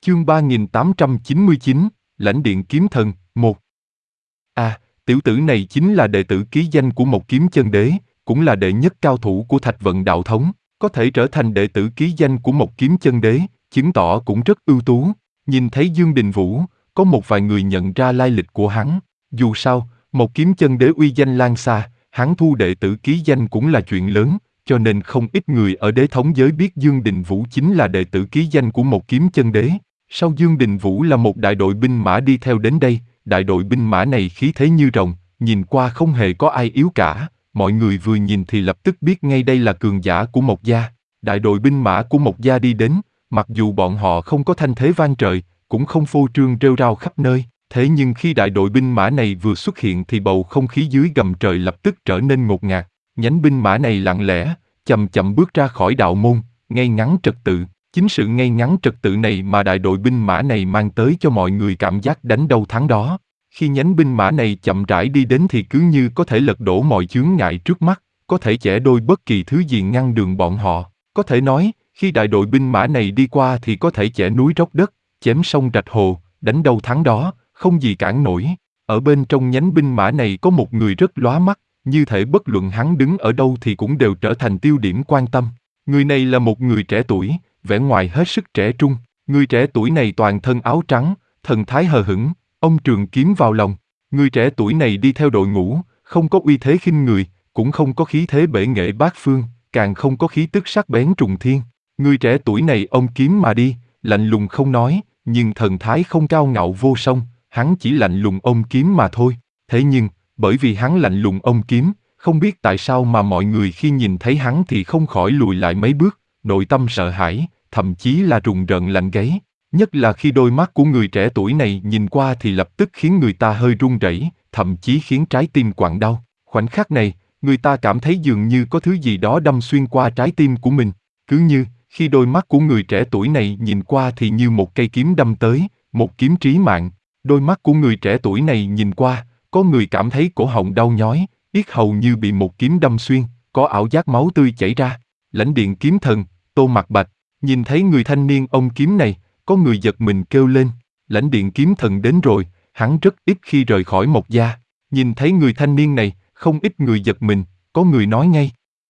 Chương 3899, Lãnh Điện Kiếm Thần, 1. Tiểu tử này chính là đệ tử ký danh của Một Kiếm Chân Đế, cũng là đệ nhất cao thủ của Thạch Vận Đạo Thống, có thể trở thành đệ tử ký danh của Một Kiếm Chân Đế, chứng tỏ cũng rất ưu tú. Nhìn thấy Dương Đình Vũ, có một vài người nhận ra lai lịch của hắn. Dù sao, Một Kiếm Chân Đế uy danh lan xa, hắn thu đệ tử ký danh cũng là chuyện lớn, cho nên không ít người ở đế thống giới biết Dương Đình Vũ chính là đệ tử ký danh của Một Kiếm Chân Đế. Sau Dương Đình Vũ là một đại đội binh mã đi theo đến đây, đại đội binh mã này khí thế như rồng, nhìn qua không hề có ai yếu cả, mọi người vừa nhìn thì lập tức biết ngay đây là cường giả của Mộc gia. Đại đội binh mã của Mộc gia đi đến, mặc dù bọn họ không có thanh thế vang trời, cũng không phô trương rêu rao khắp nơi, thế nhưng khi đại đội binh mã này vừa xuất hiện thì bầu không khí dưới gầm trời lập tức trở nên ngột ngạt. Nhánh binh mã này lặng lẽ, chậm chậm bước ra khỏi đạo môn, ngay ngắn trật tự. Chính sự ngay ngắn trật tự này mà đại đội binh mã này mang tới cho mọi người cảm giác đánh đâu thắng đó. Khi nhánh binh mã này chậm rãi đi đến thì cứ như có thể lật đổ mọi chướng ngại trước mắt, có thể chẻ đôi bất kỳ thứ gì ngăn đường bọn họ. Có thể nói, khi đại đội binh mã này đi qua thì có thể chẻ núi róc đất, chém sông rạch hồ, đánh đâu thắng đó, không gì cản nổi. Ở bên trong nhánh binh mã này có một người rất lóa mắt, như thể bất luận hắn đứng ở đâu thì cũng đều trở thành tiêu điểm quan tâm. Người này là một người trẻ tuổi, vẻ ngoài hết sức trẻ trung. Người trẻ tuổi này toàn thân áo trắng, thần thái hờ hững, ông trường kiếm vào lòng. Người trẻ tuổi này đi theo đội ngũ, không có uy thế khinh người, cũng không có khí thế bể nghệ bát phương, càng không có khí tức sắc bén trùng thiên. Người trẻ tuổi này ôm kiếm mà đi, lạnh lùng không nói, nhưng thần thái không cao ngạo vô song, hắn chỉ lạnh lùng ôm kiếm mà thôi. Thế nhưng, bởi vì hắn lạnh lùng ôm kiếm, không biết tại sao mà mọi người khi nhìn thấy hắn thì không khỏi lùi lại mấy bước, nội tâm sợ hãi, thậm chí là rùng rợn lạnh gáy. Nhất là khi đôi mắt của người trẻ tuổi này nhìn qua thì lập tức khiến người ta hơi run rẩy, thậm chí khiến trái tim quặn đau. Khoảnh khắc này, người ta cảm thấy dường như có thứ gì đó đâm xuyên qua trái tim của mình. Cứ như, khi đôi mắt của người trẻ tuổi này nhìn qua thì như một cây kiếm đâm tới, một kiếm trí mạng. Đôi mắt của người trẻ tuổi này nhìn qua, có người cảm thấy cổ họng đau nhói, yết hầu như bị một kiếm đâm xuyên, có ảo giác máu tươi chảy ra. Lãnh Điện Kiếm Thần, Tô Mặc Bạch, nhìn thấy người thanh niên ôm kiếm này, có người giật mình kêu lên, Lãnh Điện Kiếm Thần đến rồi, hắn rất ít khi rời khỏi Mộc gia. Nhìn thấy người thanh niên này, không ít người giật mình, có người nói ngay.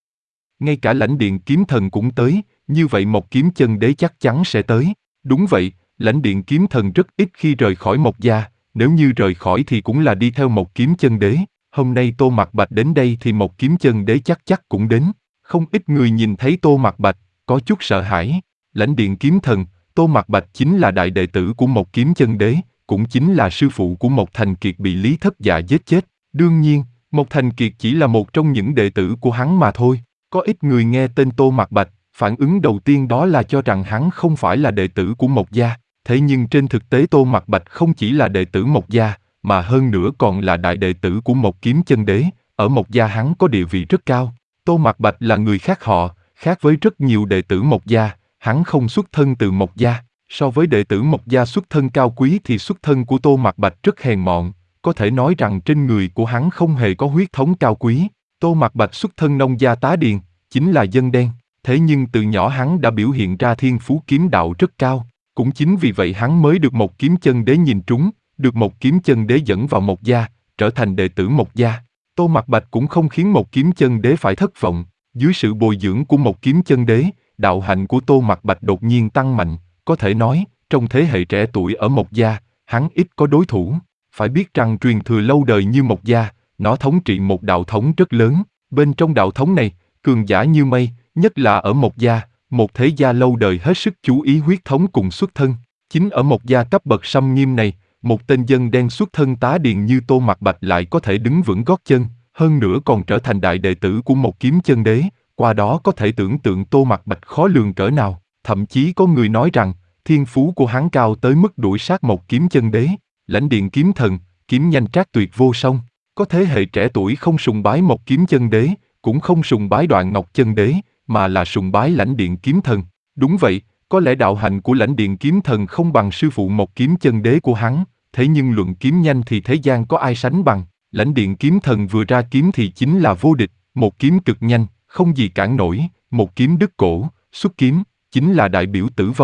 Ngay cả Lãnh Điện Kiếm Thần cũng tới, như vậy Một Kiếm Chân Đế chắc chắn sẽ tới. Đúng vậy, Lãnh Điện Kiếm Thần rất ít khi rời khỏi Mộc gia, nếu như rời khỏi thì cũng là đi theo Một Kiếm Chân Đế. Hôm nay Tô Mặc Bạch đến đây thì Một Kiếm Chân Đế chắc cũng đến. Không ít người nhìn thấy Tô Mặc Bạch, có chút sợ hãi. Lãnh Điện Kiếm Thần, Tô Mặc Bạch chính là đại đệ tử của Một Kiếm Chân Đế, cũng chính là sư phụ của Một Thành Kiệt bị Lý Thất Dạ giết chết. Đương nhiên, Một Thành Kiệt chỉ là một trong những đệ tử của hắn mà thôi. Có ít người nghe tên Tô Mặc Bạch, phản ứng đầu tiên đó là cho rằng hắn không phải là đệ tử của Mộc gia. Thế nhưng trên thực tế Tô Mặc Bạch không chỉ là đệ tử Mộc gia, mà hơn nữa còn là đại đệ tử của Một Kiếm Chân Đế. Ở Mộc gia hắn có địa vị rất cao. Tô Mặc Bạch là người khác họ, khác với rất nhiều đệ tử Mộc gia, hắn không xuất thân từ Mộc gia. So với đệ tử Mộc gia xuất thân cao quý thì xuất thân của Tô Mặc Bạch rất hèn mọn, có thể nói rằng trên người của hắn không hề có huyết thống cao quý. Tô Mặc Bạch xuất thân nông gia tá điền, chính là dân đen, thế nhưng từ nhỏ hắn đã biểu hiện ra thiên phú kiếm đạo rất cao. Cũng chính vì vậy hắn mới được Một Kiếm Chân Đế nhìn trúng, được Một Kiếm Chân Đế dẫn vào Mộc gia, trở thành đệ tử Mộc gia. Tô Mặc Bạch cũng không khiến Một Kiếm Chân Đế phải thất vọng, dưới sự bồi dưỡng của Một Kiếm Chân Đế, đạo hạnh của Tô Mặc Bạch đột nhiên tăng mạnh, có thể nói, trong thế hệ trẻ tuổi ở Mộc gia, hắn ít có đối thủ. Phải biết rằng truyền thừa lâu đời như Mộc gia, nó thống trị một đạo thống rất lớn, bên trong đạo thống này, cường giả như mây, nhất là ở Mộc gia, một thế gia lâu đời hết sức chú ý huyết thống cùng xuất thân. Chính ở Mộc gia cấp bậc xâm nghiêm này, một tên dân đen xuất thân tá điền như Tô Mặc Bạch lại có thể đứng vững gót chân, hơn nữa còn trở thành đại đệ tử của Một Kiếm Chân Đế, qua đó có thể tưởng tượng Tô Mặc Bạch khó lường cỡ nào. Thậm chí có người nói rằng, thiên phú của hắn cao tới mức đuổi sát Một Kiếm Chân Đế. Lãnh Điện Kiếm Thần, kiếm nhanh trác tuyệt vô song. Có thế hệ trẻ tuổi không sùng bái Một Kiếm Chân Đế, cũng không sùng bái Đoạn Ngọc Chân Đế, mà là sùng bái Lãnh Điện Kiếm Thần. Đúng vậy, có lẽ đạo hạnh của Lãnh Điện Kiếm Thần không bằng sư phụ Một Kiếm Chân Đế của hắn, thế nhưng luận kiếm nhanh thì thế gian có ai sánh bằng. Lãnh Điện Kiếm Thần vừa ra kiếm thì chính là vô địch, một kiếm cực nhanh, không gì cản nổi, một kiếm đứt cổ, xuất kiếm, chính là đại biểu tử vong.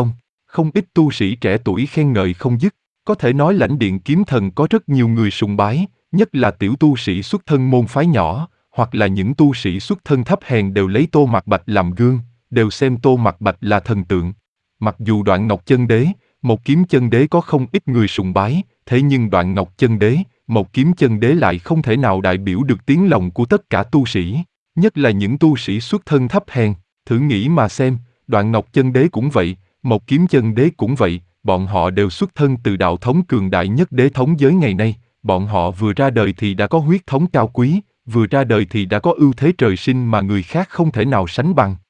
không ít tu sĩ trẻ tuổi khen ngợi không dứt. Có thể nói lãnh điện kiếm thần có rất nhiều người sùng bái, nhất là tiểu tu sĩ xuất thân môn phái nhỏ, hoặc là những tu sĩ xuất thân thấp hèn đều lấy Tô Mặc Bạch làm gương, đều xem Tô Mặc Bạch là thần tượng. Mặc dù Đoạn Ngọc Chân Đế, Một Kiếm Chân Đế có không ít người sùng bái, thế nhưng Đoạn Ngọc Chân Đế, Một Kiếm Chân Đế lại không thể nào đại biểu được tiếng lòng của tất cả tu sĩ, nhất là những tu sĩ xuất thân thấp hèn. Thử nghĩ mà xem, Đoạn Ngọc Chân Đế cũng vậy, Một Kiếm Chân Đế cũng vậy, bọn họ đều xuất thân từ đạo thống cường đại nhất đế thống giới ngày nay, bọn họ vừa ra đời thì đã có huyết thống cao quý, vừa ra đời thì đã có ưu thế trời sinh mà người khác không thể nào sánh bằng.